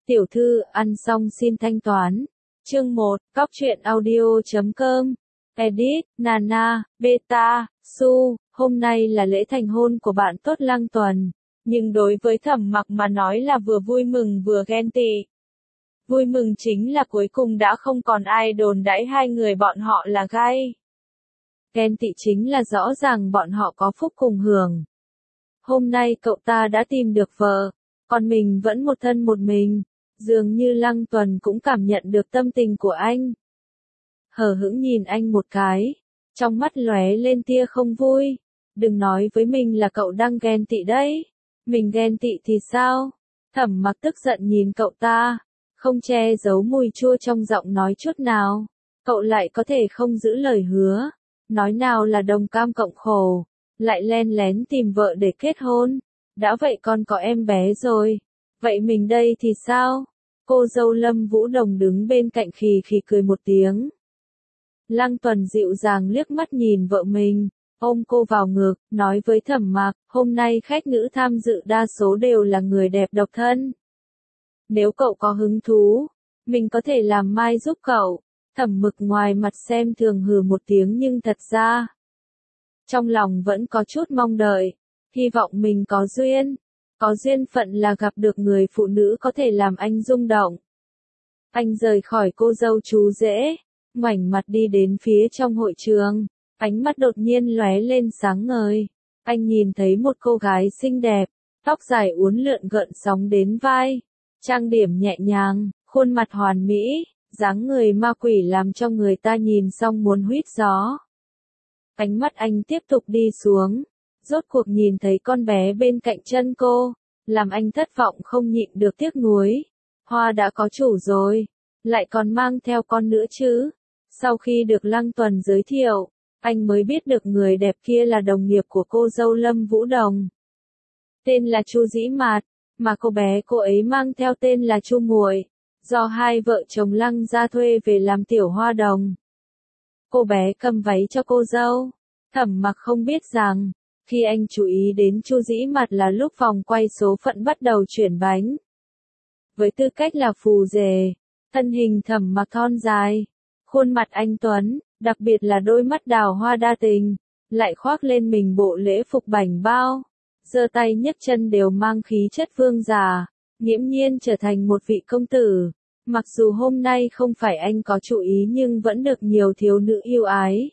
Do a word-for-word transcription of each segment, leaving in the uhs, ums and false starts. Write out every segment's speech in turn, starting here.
Tiểu thư, ăn xong xin thanh toán. Chương một, Cóc truyện audio chấm com. Edit, Nana, Beta, Su, hôm nay là lễ thành hôn của bạn tốt Lăng Tuần. Nhưng đối với Thẩm Mặc mà nói là vừa vui mừng vừa ghen tị. Vui mừng chính là cuối cùng đã không còn ai đồn đãi hai người bọn họ là gay. Ghen tị chính là rõ ràng bọn họ có phúc cùng hưởng. Hôm nay cậu ta đã tìm được vợ, còn mình vẫn một thân một mình. Dường như Lăng Tuần cũng cảm nhận được tâm tình của anh. Hờ hững nhìn anh một cái, trong mắt lóe lên tia không vui. Đừng nói với mình là cậu đang ghen tị đấy. Mình ghen tị thì sao? Thẩm Mặc tức giận nhìn cậu ta, không che giấu mùi chua trong giọng nói chút nào. Cậu lại có thể không giữ lời hứa, nói nào là đồng cam cộng khổ, lại len lén tìm vợ để kết hôn. Đã vậy còn có em bé rồi. Vậy mình đây thì sao? Cô dâu Lâm Vũ Đồng đứng bên cạnh khì khì cười một tiếng. Lăng Tuần dịu dàng liếc mắt nhìn vợ mình, ôm cô vào ngực, nói với Thẩm Mặc, hôm nay khách nữ tham dự đa số đều là người đẹp độc thân. Nếu cậu có hứng thú, mình có thể làm mai giúp cậu. Thẩm Mực ngoài mặt xem thường hừ một tiếng nhưng thật ra, trong lòng vẫn có chút mong đợi, hy vọng mình có duyên. Có duyên phận là gặp được người phụ nữ có thể làm anh rung động. Anh rời khỏi cô dâu chú rể, ngoảnh mặt đi đến phía trong hội trường, ánh mắt đột nhiên lóe lên sáng ngời. Anh nhìn thấy một cô gái xinh đẹp, tóc dài uốn lượn gợn sóng đến vai, trang điểm nhẹ nhàng, khuôn mặt hoàn mỹ, dáng người ma quỷ làm cho người ta nhìn xong muốn huýt gió. Ánh mắt anh tiếp tục đi xuống. Rốt cuộc nhìn thấy con bé bên cạnh chân cô, làm anh thất vọng không nhịn được tiếc nuối. Hoa đã có chủ rồi, lại còn mang theo con nữa chứ. Sau khi được Lăng Tuần giới thiệu, anh mới biết được người đẹp kia là đồng nghiệp của cô dâu Lâm Vũ Đồng. Tên là Chu Dĩ Mạt, mà cô bé cô ấy mang theo tên là Chu Muội, do hai vợ chồng Lăng gia thuê về làm tiểu hoa đồng. Cô bé cầm váy cho cô dâu. Thẩm Mặc không biết rằng, khi anh chú ý đến Chu Dĩ Mạt là lúc vòng quay số phận bắt đầu chuyển bánh. Với tư cách là phù rể, thân hình Thẩm Mặc thon dài, khuôn mặt anh tuấn, đặc biệt là đôi mắt đào hoa đa tình, lại khoác lên mình bộ lễ phục bảnh bao, giơ tay nhấc chân đều mang khí chất vương giả, nghiễm nhiên trở thành một vị công tử. Mặc dù hôm nay không phải anh có chủ ý nhưng vẫn được nhiều thiếu nữ yêu ái.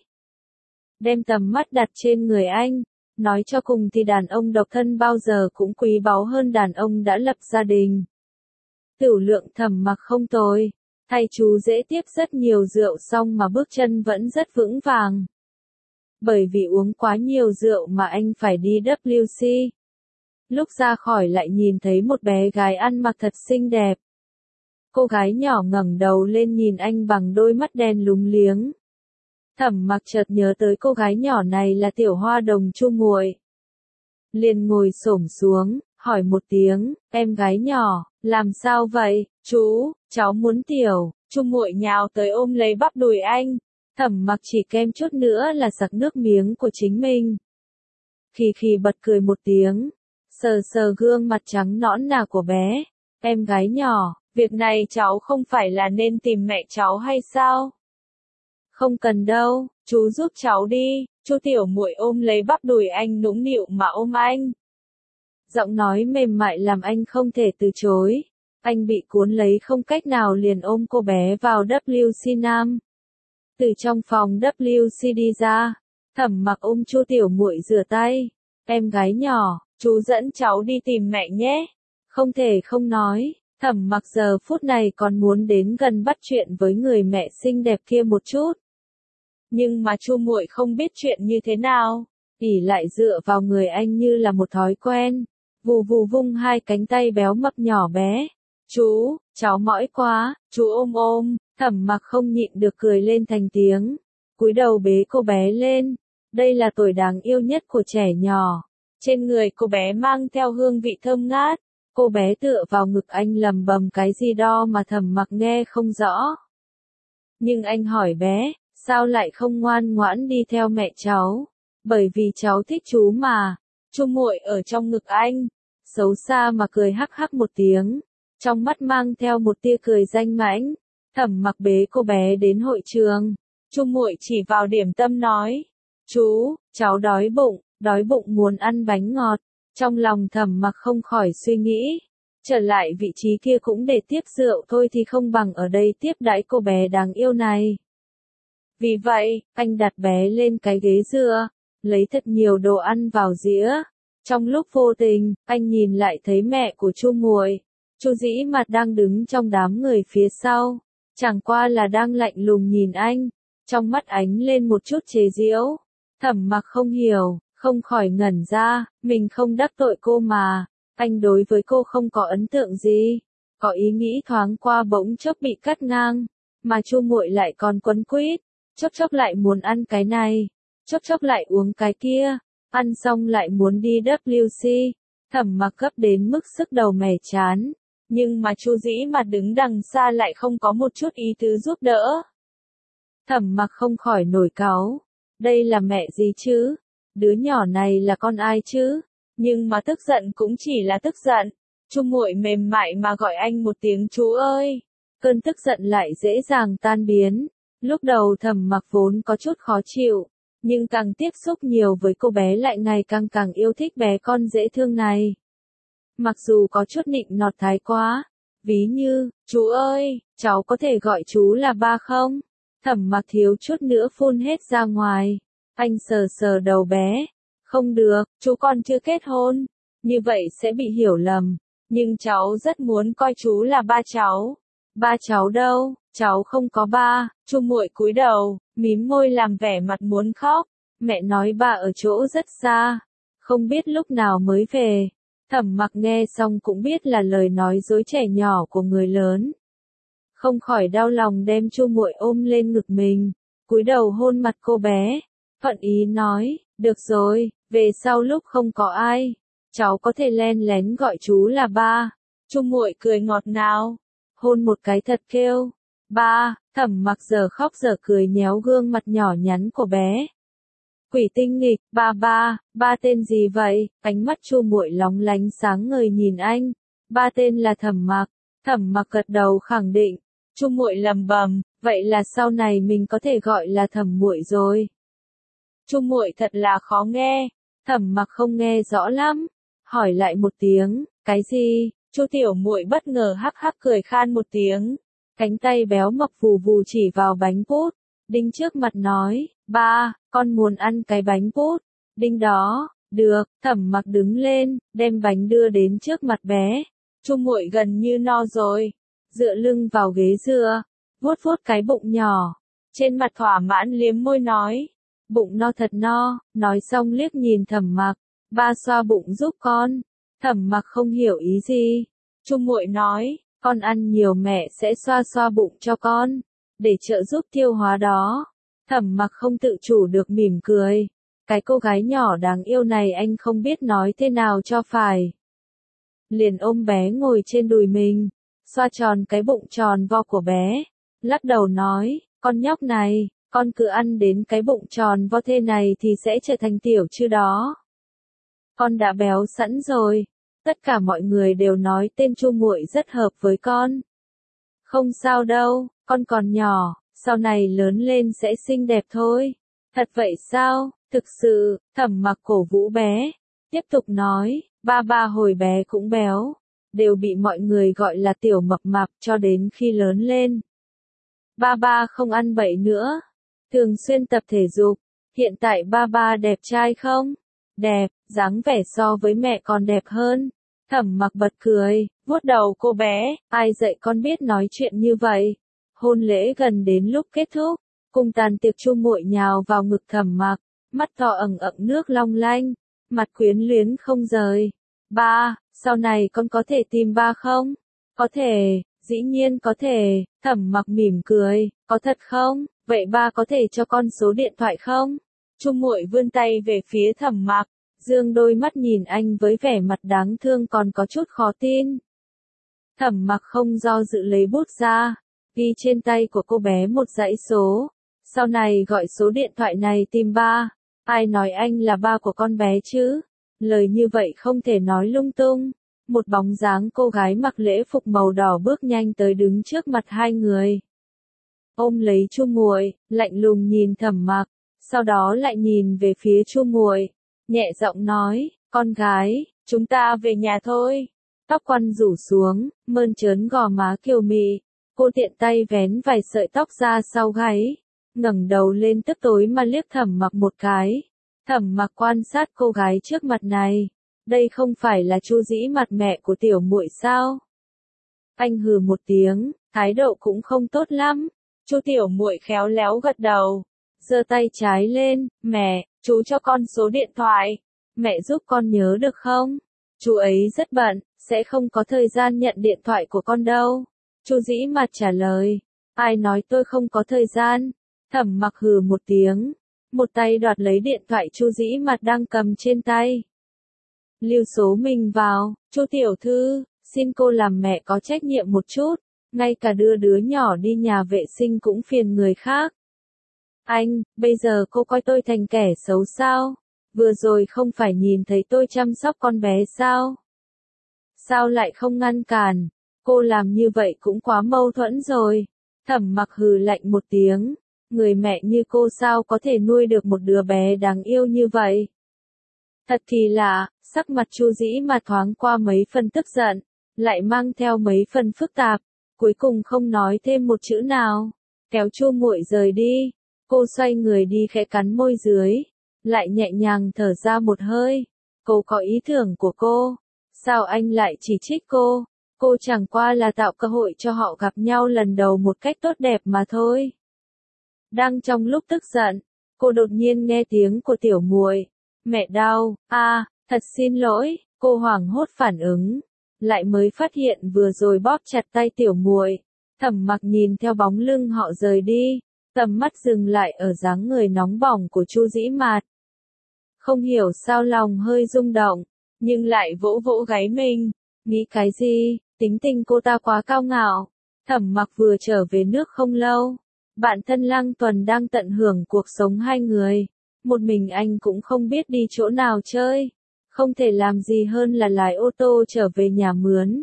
Đem tầm mắt đặt trên người anh. Nói cho cùng thì đàn ông độc thân bao giờ cũng quý báu hơn đàn ông đã lập gia đình. Tửu lượng Thẩm Mặc không tồi, thay chú dễ tiếp rất nhiều rượu xong mà bước chân vẫn rất vững vàng. Bởi vì uống quá nhiều rượu mà anh phải đi W C. Lúc ra khỏi lại nhìn thấy một bé gái ăn mặc thật xinh đẹp. Cô gái nhỏ ngẩng đầu lên nhìn anh bằng đôi mắt đen lúng liếng. Thẩm Mặc chợt nhớ tới cô gái nhỏ này là tiểu hoa đồng Chu Muội. Liền ngồi xổm xuống, hỏi một tiếng, em gái nhỏ, làm sao vậy, chú, cháu muốn tiểu. Chu Muội nhào tới ôm lấy bắp đùi anh. Thẩm Mặc chỉ kem chút nữa là sặc nước miếng của chính mình. Khì khì bật cười một tiếng, sờ sờ gương mặt trắng nõn nà của bé. Em gái nhỏ, việc này cháu không phải là nên tìm mẹ cháu hay sao? Không cần đâu, chú giúp cháu đi. Chu Tiểu Muội ôm lấy bắp đùi anh nũng nịu mà ôm anh. Giọng nói mềm mại làm anh không thể từ chối. Anh bị cuốn lấy không cách nào liền ôm cô bé vào W C Nam. Từ trong phòng W C đi ra, Thẩm Mặc ôm Chu Tiểu Muội rửa tay. Em gái nhỏ, chú dẫn cháu đi tìm mẹ nhé. Không thể không nói, Thẩm Mặc giờ phút này còn muốn đến gần bắt chuyện với người mẹ xinh đẹp kia một chút. Nhưng mà Chu Muội không biết chuyện như thế nào, ỉ lại dựa vào người anh như là một thói quen, vù vù vung hai cánh tay béo mập nhỏ bé. Chú, cháu mỏi quá, chú ôm ôm. Thẩm Mặc không nhịn được cười lên thành tiếng, cúi đầu bế cô bé lên. Đây là tuổi đáng yêu nhất của trẻ nhỏ. Trên người cô bé mang theo hương vị thơm ngát. Cô bé tựa vào ngực anh lầm bầm cái gì đó mà Thẩm Mặc nghe không rõ. Nhưng anh hỏi bé, sao lại không ngoan ngoãn đi theo mẹ cháu? Bởi vì cháu thích chú mà. Chu Muội ở trong ngực anh, xấu xa mà cười hắc hắc một tiếng. trong mắt mang theo một tia cười danh mãnh. Thẩm Mặc bế cô bé đến hội trường. Chu Muội chỉ vào điểm tâm nói, chú, cháu đói bụng, đói bụng muốn ăn bánh ngọt. Trong lòng Thẩm Mặc không khỏi suy nghĩ, trở lại vị trí kia cũng để tiếp rượu thôi thì không bằng ở đây tiếp đãi cô bé đáng yêu này. Vì vậy, anh đặt bé lên cái ghế dựa, lấy thật nhiều đồ ăn vào dĩa. Trong lúc vô tình, anh nhìn lại thấy mẹ của Chu Muội. Chu Dĩ Mạt đang đứng trong đám người phía sau, chẳng qua là đang lạnh lùng nhìn anh, trong mắt ánh lên một chút chế giễu. Thẩm Mặc không hiểu, không khỏi ngẩn ra, mình không đắc tội cô mà, anh đối với cô không có ấn tượng gì, có ý nghĩ thoáng qua bỗng chốc bị cắt ngang, mà Chu Muội lại còn quấn quýt, chốc chốc lại muốn ăn cái này, chốc chốc lại uống cái kia, ăn xong lại muốn đi W C. Thẩm Mặc gấp đến mức sức đầu mẻ chán, nhưng mà Chu Dĩ Mạt đứng đằng xa lại không có một chút ý tứ giúp đỡ. Thẩm Mặc không khỏi nổi cáu, đây là mẹ gì chứ? Đứa nhỏ này là con ai chứ? Nhưng mà tức giận cũng chỉ là tức giận. Chu Muội mềm mại mà gọi anh một tiếng chú ơi. Cơn tức giận lại dễ dàng tan biến. Lúc đầu Thẩm Mặc vốn có chút khó chịu, nhưng càng tiếp xúc nhiều với cô bé lại ngày càng càng yêu thích bé con dễ thương này. Mặc dù có chút nịnh nọt thái quá, ví như, chú ơi, cháu có thể gọi chú là ba không? Thẩm Mặc thiếu chút nữa phun hết ra ngoài. Anh sờ sờ đầu bé. Không được, chú còn chưa kết hôn. Như vậy sẽ bị hiểu lầm. Nhưng cháu rất muốn coi chú là ba cháu. Ba cháu đâu, cháu không có ba. Chu Muội cúi đầu, mím môi làm vẻ mặt muốn khóc. Mẹ nói ba ở chỗ rất xa, không biết lúc nào mới về. Thẩm Mặc nghe xong cũng biết là lời nói dối trẻ nhỏ của người lớn. Không khỏi đau lòng đem Chu Muội ôm lên ngực mình, cúi đầu hôn mặt cô bé. Thuận ý nói, được rồi, về sau lúc không có ai, cháu có thể len lén gọi chú là ba. Chu Muội cười ngọt ngào, hôn một cái thật kêu, ba. Thẩm Mặc giờ khóc giờ cười nhéo gương mặt nhỏ nhắn của bé. Quỷ tinh nghịch, ba ba, ba tên gì vậy? Ánh mắt Chu Muội lóng lánh sáng ngời nhìn anh. Ba tên là Thẩm Mặc. Thẩm Mặc gật đầu khẳng định. Chu Muội lẩm bẩm, vậy là sau này mình có thể gọi là Thẩm Muội rồi. Chu Muội thật là khó nghe. Thẩm Mặc không nghe rõ lắm, hỏi lại một tiếng, cái gì? Chu Tiểu Muội bất ngờ hắc hắc cười khan một tiếng, cánh tay béo mập vù vù chỉ vào bánh pút, đinh trước mặt nói, ba, con muốn ăn cái bánh pút. Đinh đó, được. Thẩm Mặc đứng lên, đem bánh đưa đến trước mặt bé. Chu Muội gần như no rồi, dựa lưng vào ghế dựa, vuốt vuốt cái bụng nhỏ, trên mặt thỏa mãn liếm môi nói, bụng no thật no. Nói xong liếc nhìn Thẩm Mặc, ba xoa bụng giúp con. Thẩm Mặc không hiểu ý gì. Chu Muội nói, con ăn nhiều mẹ sẽ xoa xoa bụng cho con, để trợ giúp tiêu hóa đó. Thẩm Mặc không tự chủ được mỉm cười. Cái cô gái nhỏ đáng yêu này anh không biết nói thế nào cho phải. Liền ôm bé ngồi trên đùi mình, xoa tròn cái bụng tròn vo của bé, lắc đầu nói, con nhóc này, con cứ ăn đến cái bụng tròn vo thế này thì sẽ trở thành tiểu chư đó. Con đã béo sẵn rồi. Tất cả mọi người đều nói tên Chu Muội rất hợp với con. Không sao đâu, con còn nhỏ, sau này lớn lên sẽ xinh đẹp thôi. Thật vậy sao? Thực sự. Thẩm Mặc cổ vũ bé, tiếp tục nói, ba ba hồi bé cũng béo, đều bị mọi người gọi là tiểu mập mạp cho đến khi lớn lên. Ba ba không ăn bậy nữa, thường xuyên tập thể dục. Hiện tại ba ba đẹp trai không? Đẹp, dáng vẻ so với mẹ còn đẹp hơn. Thẩm Mặc bật cười, vuốt đầu cô bé, ai dạy con biết nói chuyện như vậy. Hôn lễ gần đến lúc kết thúc, cùng tàn tiệc Chu Muội nhào vào ngực Thẩm Mặc, mắt to ẩn ẩn nước long lanh, mặt quyến luyến không rời. Ba, sau này con có thể tìm ba không? Có thể, dĩ nhiên có thể. Thẩm Mặc mỉm cười, có thật không? Vậy ba có thể cho con số điện thoại không? Chu Muội vươn tay về phía Thẩm Mặc, dương đôi mắt nhìn anh với vẻ mặt đáng thương còn có chút khó tin. Thẩm Mặc không do dự lấy bút ra, ghi trên tay của cô bé một dãy số. Sau này gọi số điện thoại này tìm ba. Ai nói anh là ba của con bé chứ? Lời như vậy không thể nói lung tung. một bóng dáng cô gái mặc lễ phục màu đỏ bước nhanh tới đứng trước mặt hai người. Ôm lấy Chu Muội, lạnh lùng nhìn Thẩm Mặc, sau đó lại nhìn về phía Chu Muội, nhẹ giọng nói, con gái, chúng ta về nhà thôi. Tóc quăn rủ xuống, mơn trớn gò má kiều mị, cô tiện tay vén vài sợi tóc ra sau gáy, ngẩng đầu lên tức tối mà liếc Thẩm Mặc một cái. Thẩm Mặc quan sát cô gái trước mặt này, đây không phải là Chu Dĩ Mặt mẹ của tiểu muội sao? Anh hừ một tiếng, thái độ cũng không tốt lắm. Chu tiểu muội khéo léo gật đầu, giơ tay trái lên, mẹ, chú cho con số điện thoại, mẹ giúp con nhớ được không? Chú ấy rất bận, sẽ không có thời gian nhận điện thoại của con đâu. Chu Dĩ Mặt trả lời, ai nói tôi không có thời gian? Thẩm Mặc hừ một tiếng, một tay đoạt lấy điện thoại Chu Dĩ Mặt đang cầm trên tay. Lưu số mình vào, Chu tiểu thư, xin cô làm mẹ có trách nhiệm một chút, ngay cả đưa đứa nhỏ đi nhà vệ sinh cũng phiền người khác. Anh, bây giờ cô coi tôi thành kẻ xấu sao? Vừa rồi không phải nhìn thấy tôi chăm sóc con bé sao? Sao lại không ngăn cản? Cô làm như vậy cũng quá mâu thuẫn rồi. Thẩm Mặc hừ lạnh một tiếng, người mẹ như cô sao có thể nuôi được một đứa bé đáng yêu như vậy? Thật kỳ lạ, sắc mặt Chu Dĩ Mặt thoáng qua mấy phần tức giận, lại mang theo mấy phần phức tạp, cuối cùng không nói thêm một chữ nào, kéo Chu Muội rời đi. Cô xoay người đi khẽ cắn môi dưới, lại nhẹ nhàng thở ra một hơi. Cô có ý tưởng của cô, sao anh lại chỉ trích cô? Cô chẳng qua là tạo cơ hội cho họ gặp nhau lần đầu một cách tốt đẹp mà thôi. Đang trong lúc tức giận, cô đột nhiên nghe tiếng của tiểu muội. Mẹ đau, a, à, thật xin lỗi, cô hoảng hốt phản ứng, lại mới phát hiện vừa rồi bóp chặt tay tiểu muội. Thẩm Mặc nhìn theo bóng lưng họ rời đi, tầm mắt dừng lại ở dáng người nóng bỏng của Chu Dĩ Mạt. Không hiểu sao lòng hơi rung động, nhưng lại vỗ vỗ gáy mình, nghĩ cái gì, tính tình cô ta quá cao ngạo. Thẩm Mặc vừa trở về nước không lâu, bạn thân Lăng Tuần đang tận hưởng cuộc sống hai người, một mình anh cũng không biết đi chỗ nào chơi, không thể làm gì hơn là lái ô tô trở về nhà mướn.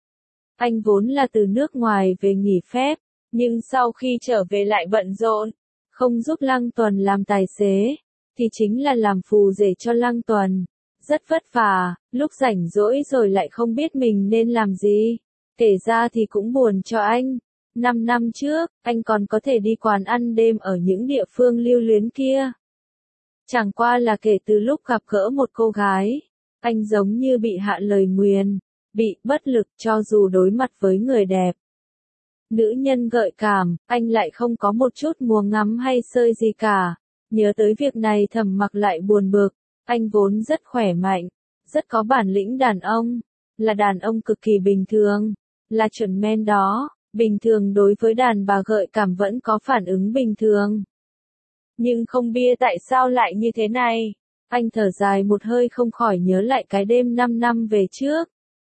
Anh vốn là từ nước ngoài về nghỉ phép, nhưng sau khi trở về lại bận rộn, không giúp Lăng Tuần làm tài xế, thì chính là làm phù rể cho Lăng Tuần. Rất vất vả, lúc rảnh rỗi rồi lại không biết mình nên làm gì. Kể ra thì cũng buồn cho anh. Năm năm trước, anh còn có thể đi quán ăn đêm ở những địa phương lưu luyến kia. Chẳng qua là kể từ lúc gặp gỡ một cô gái, anh giống như bị hạ lời nguyền, bị bất lực cho dù đối mặt với người đẹp. Nữ nhân gợi cảm, anh lại không có một chút mua ngắm hay sơi gì cả. Nhớ tới việc này Thẩm Mặc lại buồn bực, anh vốn rất khỏe mạnh, rất có bản lĩnh đàn ông, là đàn ông cực kỳ bình thường, là chuẩn men đó, bình thường đối với đàn bà gợi cảm vẫn có phản ứng bình thường. Nhưng không biết tại sao lại như thế này, anh thở dài một hơi không khỏi nhớ lại cái đêm năm năm về trước.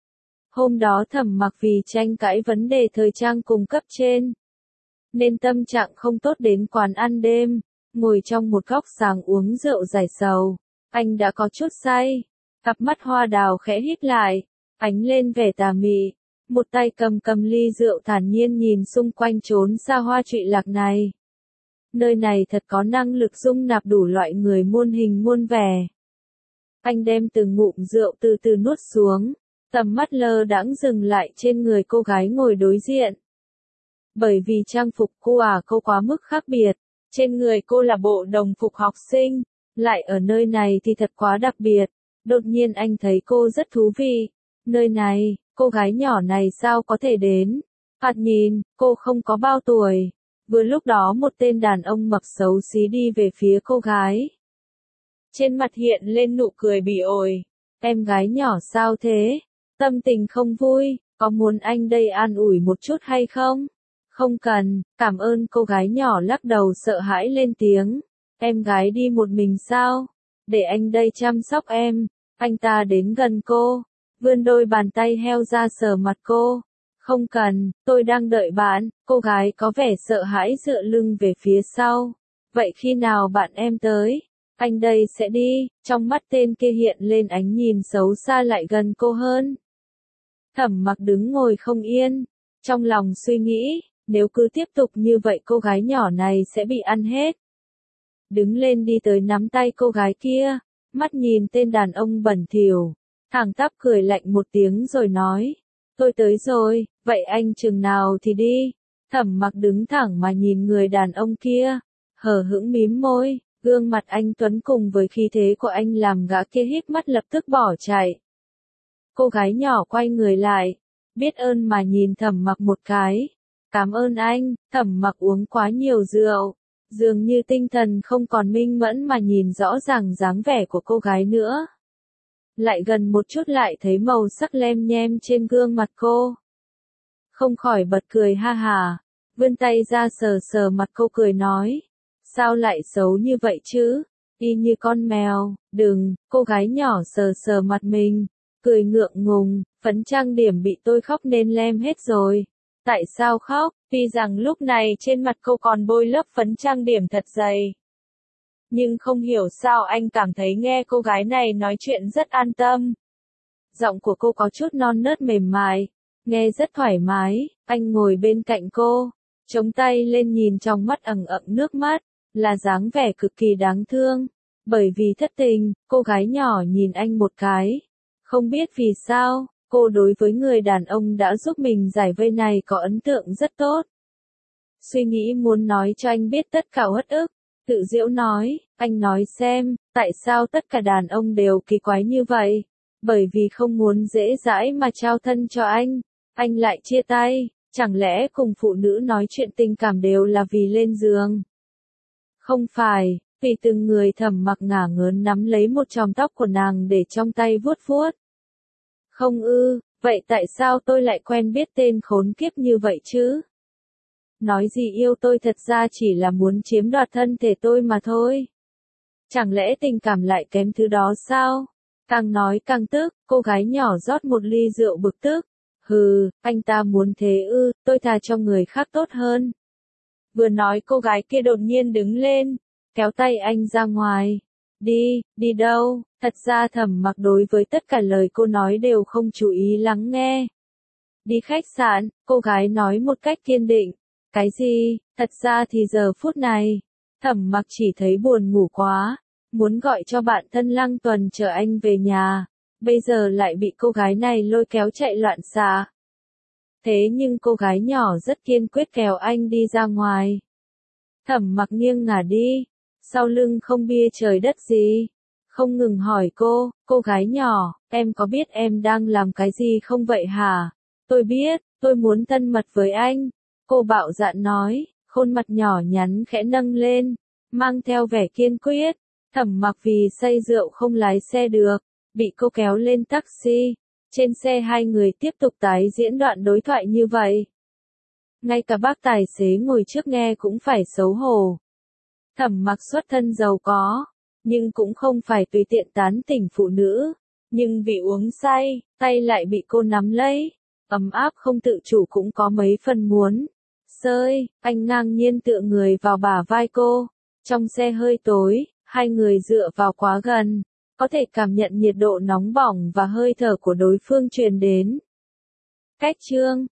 Hôm đó Thẩm Mặc vì tranh cãi vấn đề thời trang cùng cấp trên, nên tâm trạng không tốt đến quán ăn đêm, ngồi trong một góc sáng uống rượu giải sầu. Anh đã có chút say, cặp mắt hoa đào khẽ híp lại, ánh lên vẻ tà mị, một tay cầm cầm ly rượu thản nhiên nhìn xung quanh chốn xa hoa trụy lạc này. Nơi này thật có năng lực dung nạp đủ loại người muôn hình muôn vẻ. Anh đem từng ngụm rượu từ từ nuốt xuống, tầm mắt lơ đãng dừng lại trên người cô gái ngồi đối diện. Bởi vì trang phục cô à cô quá mức khác biệt, trên người cô là bộ đồng phục học sinh, lại ở nơi này thì thật quá đặc biệt. Đột nhiên anh thấy cô rất thú vị. Nơi này, cô gái nhỏ này sao có thể đến? Thoạt nhìn, cô không có bao tuổi. Vừa lúc đó một tên đàn ông mập xấu xí đi về phía cô gái. Trên mặt hiện lên nụ cười bỉ ổi. Em gái nhỏ sao thế? Tâm tình không vui, có muốn anh đây an ủi một chút hay không? Không cần, cảm ơn. Cô gái nhỏ lắc đầu sợ hãi lên tiếng. Em gái đi một mình sao? Để anh đây chăm sóc em. Anh ta đến gần cô, vươn đôi bàn tay heo ra sờ mặt cô. Không cần, tôi đang đợi bạn. Cô gái có vẻ sợ hãi dựa lưng về phía sau. Vậy khi nào bạn em tới? Anh đây sẽ đi. Trong mắt tên kia hiện lên ánh nhìn xấu xa lại gần cô hơn. Thẩm Mặc đứng ngồi không yên, trong lòng suy nghĩ, nếu cứ tiếp tục như vậy cô gái nhỏ này sẽ bị ăn hết. Đứng lên đi tới nắm tay cô gái kia, mắt nhìn tên đàn ông bẩn thỉu, thẳng tắp cười lạnh một tiếng rồi nói, tôi tới rồi, vậy anh chừng nào thì đi. Thẩm Mặc đứng thẳng mà nhìn người đàn ông kia, hờ hững mím môi, gương mặt anh tuấn cùng với khí thế của anh làm gã kia híp mắt lập tức bỏ chạy. Cô gái nhỏ quay người lại, biết ơn mà nhìn Thẩm Mặc một cái. Cảm ơn anh. Thẩm Mặc uống quá nhiều rượu, dường như tinh thần không còn minh mẫn mà nhìn rõ ràng dáng vẻ của cô gái nữa. Lại gần một chút lại thấy màu sắc lem nhem trên gương mặt cô. Không khỏi bật cười ha hà, vươn tay ra sờ sờ mặt cô cười nói, sao lại xấu như vậy chứ, y như con mèo. Đừng. Cô gái nhỏ sờ sờ mặt mình, cười ngượng ngùng, phấn trang điểm bị tôi khóc nên lem hết rồi. Tại sao khóc? Tuy rằng lúc này trên mặt cô còn bôi lớp phấn trang điểm thật dày. Nhưng không hiểu sao anh cảm thấy nghe cô gái này nói chuyện rất an tâm. Giọng của cô có chút non nớt mềm mại, nghe rất thoải mái. Anh ngồi bên cạnh cô, chống tay lên nhìn trong mắt ẩn ẩn nước mắt, là dáng vẻ cực kỳ đáng thương. Bởi vì thất tình, cô gái nhỏ nhìn anh một cái. Không biết vì sao, cô đối với người đàn ông đã giúp mình giải vây này có ấn tượng rất tốt. Suy nghĩ muốn nói cho anh biết tất cả uất ức, tự giễu nói, anh nói xem, tại sao tất cả đàn ông đều kỳ quái như vậy? Bởi vì không muốn dễ dãi mà trao thân cho anh, anh lại chia tay, chẳng lẽ cùng phụ nữ nói chuyện tình cảm đều là vì lên giường? Không phải, vì từng người. Thẩm Mặc ngả ngớn nắm lấy một chòm tóc của nàng để trong tay vuốt vuốt. Không ư, vậy tại sao tôi lại quen biết tên khốn kiếp như vậy chứ? Nói gì yêu tôi thật ra chỉ là muốn chiếm đoạt thân thể tôi mà thôi. Chẳng lẽ tình cảm lại kém thứ đó sao? Càng nói càng tức, cô gái nhỏ rót một ly rượu bực tức. Hừ, anh ta muốn thế ư, tôi thà cho người khác tốt hơn. Vừa nói cô gái kia đột nhiên đứng lên, kéo tay anh ra ngoài. Đi. Đi đâu? Thật ra Thẩm Mặc đối với tất cả lời cô nói đều không chú ý lắng nghe. Đi khách sạn, cô gái nói một cách kiên định. Cái gì? Thật ra thì giờ phút này, Thẩm Mặc chỉ thấy buồn ngủ quá, muốn gọi cho bạn thân Lăng Tuần chờ anh về nhà, bây giờ lại bị cô gái này lôi kéo chạy loạn xạ. Thế nhưng cô gái nhỏ rất kiên quyết kéo anh đi ra ngoài. Thẩm Mặc nghiêng ngả đi, sau lưng không bia trời đất gì, không ngừng hỏi cô, cô gái nhỏ, em có biết em đang làm cái gì không vậy hả? Tôi biết, tôi muốn thân mật với anh. Cô bạo dạn nói, khuôn mặt nhỏ nhắn khẽ nâng lên, mang theo vẻ kiên quyết. Thẩm Mặc vì say rượu không lái xe được, bị cô kéo lên taxi. Trên xe hai người tiếp tục tái diễn đoạn đối thoại như vậy. Ngay cả bác tài xế ngồi trước nghe cũng phải xấu hổ. Thẩm Mặc xuất thân giàu có, nhưng cũng không phải tùy tiện tán tỉnh phụ nữ. Nhưng vì uống say, tay lại bị cô nắm lấy, ấm áp không tự chủ cũng có mấy phần muốn sơi. Anh ngang nhiên tựa người vào bả vai cô. Trong xe hơi tối, hai người dựa vào quá gần, có thể cảm nhận nhiệt độ nóng bỏng và hơi thở của đối phương truyền đến. Cách chương